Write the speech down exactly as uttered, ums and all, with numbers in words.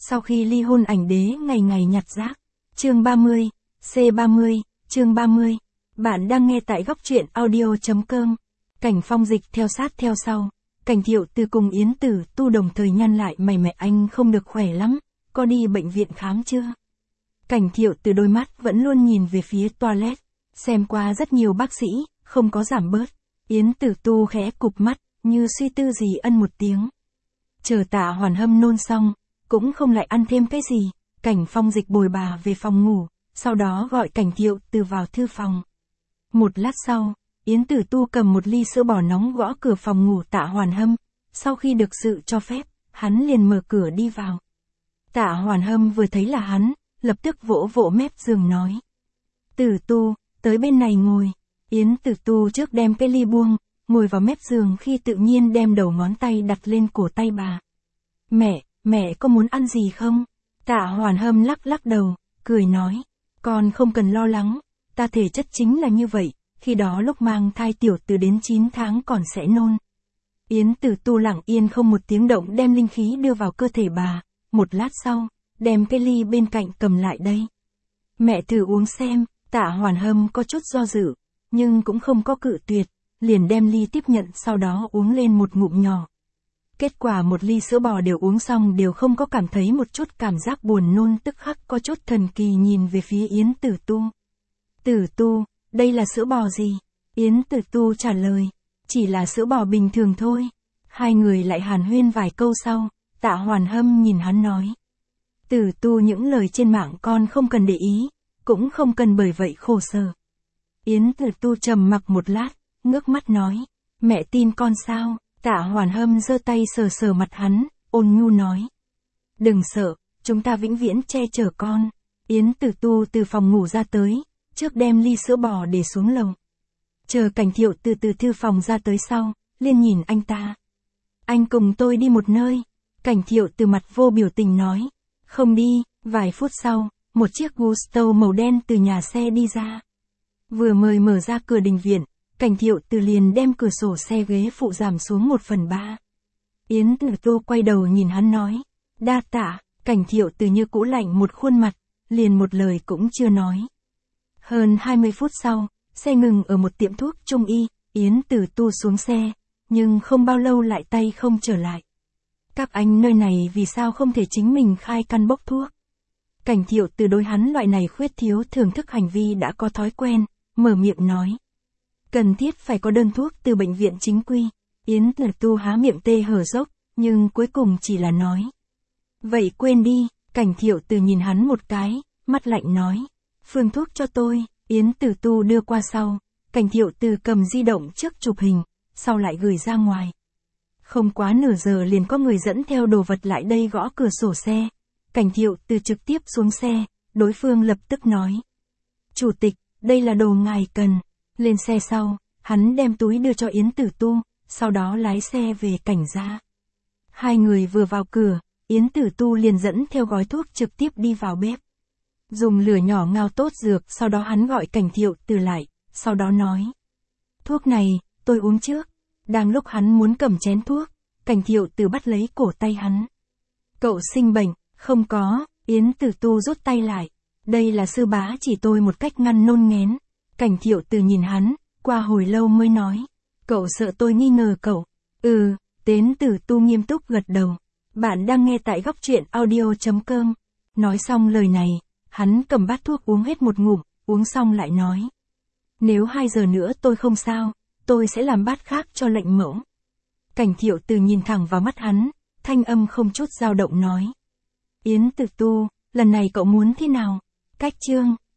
Sau khi ly hôn ảnh đế ngày ngày nhặt rác. Chương ba mươi, C ba mươi, chương ba mươi. Bạn đang nghe tại góc truyện audio.com. Cảnh Phong Dịch theo sát theo sau. Cảnh Thiệu Từ cùng Yến Tử Tu đồng thời nhăn lại mày, mẹ anh không được khỏe lắm, có đi bệnh viện khám chưa? Cảnh Thiệu Từ đôi mắt vẫn luôn nhìn về phía toilet, xem qua rất nhiều bác sĩ, không có giảm bớt. Yến Tử Tu khẽ cụp mắt, như suy tư gì ân một tiếng. Chờ Tạ Hoàn Hâm nôn xong, cũng không lại ăn thêm cái gì, Cảnh Phong Dịch bồi bà về phòng ngủ, sau đó gọi Cảnh Thiệu Từ vào thư phòng. Một lát sau, Yến Tử Tu cầm một ly sữa bò nóng gõ cửa phòng ngủ Tạ Hoàn Hâm, sau khi được sự cho phép, hắn liền mở cửa đi vào. Tạ Hoàn Hâm vừa thấy là hắn, lập tức vỗ vỗ mép giường nói. Tử Tu, tới bên này ngồi. Yến Tử Tu trước đem cái ly buông, ngồi vào mép giường khi tự nhiên đem đầu ngón tay đặt lên cổ tay bà. Mẹ, mẹ có muốn ăn gì không? Tạ Hoàn Hâm lắc lắc đầu, cười nói. Con không cần lo lắng, ta thể chất chính là như vậy, khi đó lúc mang thai Tiểu Từ đến chín tháng còn sẽ nôn. Yến Tử Tu lặng yên không một tiếng động đem linh khí đưa vào cơ thể bà, một lát sau, đem cái ly bên cạnh cầm lại đây. Mẹ thử uống xem. Tạ Hoàn Hâm có chút do dự, nhưng cũng không có cự tuyệt, liền đem ly tiếp nhận sau đó uống lên một ngụm nhỏ. Kết quả một ly sữa bò đều uống xong đều không có cảm thấy một chút cảm giác buồn nôn, tức khắc có chút thần kỳ nhìn về phía Yến Tử Tu. Tử Tu, đây là sữa bò gì? Yến Tử Tu trả lời, chỉ là sữa bò bình thường thôi. Hai người lại hàn huyên vài câu sau, Tạ Hoàn Hâm nhìn hắn nói. Tử Tu, những lời trên mạng con không cần để ý, cũng không cần bởi vậy khổ sở. Yến Tử Tu trầm mặc một lát, ngước mắt nói, mẹ tin con sao? Tạ Hoàn Hâm giơ tay sờ sờ mặt hắn, ôn nhu nói. Đừng sợ, chúng ta vĩnh viễn che chở con. Yến Tử Tu từ phòng ngủ ra tới, trước đem ly sữa bò để xuống lầu. Chờ Cảnh Thiệu Từ từ thư phòng ra tới sau, liền nhìn anh ta. Anh cùng tôi đi một nơi. Cảnh Thiệu Từ mặt vô biểu tình nói. Không đi. Vài phút sau, một chiếc Gusto màu đen từ nhà xe đi ra. Vừa mới mở ra cửa đình viện, Cảnh Thiệu Từ liền đem cửa sổ xe ghế phụ giảm xuống một phần ba. Yến Tử Tu quay đầu nhìn hắn nói. Đa tạ. Cảnh Thiệu Từ như cũ lạnh một khuôn mặt, liền một lời cũng chưa nói. Hơn hai mươi phút sau, xe ngừng ở một tiệm thuốc trung y, Yến Tử Tu xuống xe, nhưng không bao lâu lại tay không trở lại. Các anh nơi này vì sao không thể chính mình khai căn bốc thuốc? Cảnh Thiệu Từ đối hắn loại này khuyết thiếu thưởng thức hành vi đã có thói quen, mở miệng nói. Cần thiết phải có đơn thuốc từ bệnh viện chính quy. Yến Tử Tu há miệng tê hở dốc, nhưng cuối cùng chỉ là nói. Vậy quên đi. Cảnh Thiệu Từ nhìn hắn một cái, mắt lạnh nói. Phương thuốc cho tôi. Yến Tử Tu đưa qua sau. Cảnh Thiệu Từ cầm di động trước chụp hình, sau lại gửi ra ngoài. Không quá nửa giờ liền có người dẫn theo đồ vật lại đây gõ cửa sổ xe. Cảnh Thiệu Từ trực tiếp xuống xe, đối phương lập tức nói. Chủ tịch, đây là đồ ngài cần. Lên xe sau, hắn đem túi đưa cho Yến Tử Tu, sau đó lái xe về Cảnh gia. Hai người vừa vào cửa, Yến Tử Tu liền dẫn theo gói thuốc trực tiếp đi vào bếp. Dùng lửa nhỏ ngao tốt dược, sau đó hắn gọi Cảnh Thiệu Từ lại, sau đó nói. Thuốc này, tôi uống trước. Đang lúc hắn muốn cầm chén thuốc, Cảnh Thiệu Từ bắt lấy cổ tay hắn. Cậu sinh bệnh, không có. Yến Tử Tu rút tay lại. Đây là sư bá chỉ tôi một cách ngăn nôn nghén. Cảnh Thiệu Từ nhìn hắn, qua hồi lâu mới nói. Cậu sợ tôi nghi ngờ cậu. Ừ. Yến Tử Tu nghiêm túc gật đầu. Bạn đang nghe tại góc truyện audio.com. Nói xong lời này, hắn cầm bát thuốc uống hết một ngụm, uống xong lại nói. Nếu hai giờ nữa tôi không sao, tôi sẽ làm bát khác cho lệnh mẫu. Cảnh Thiệu Từ nhìn thẳng vào mắt hắn, thanh âm không chút dao động nói. Yến Tử Tu, lần này cậu muốn thế nào? Cách chương.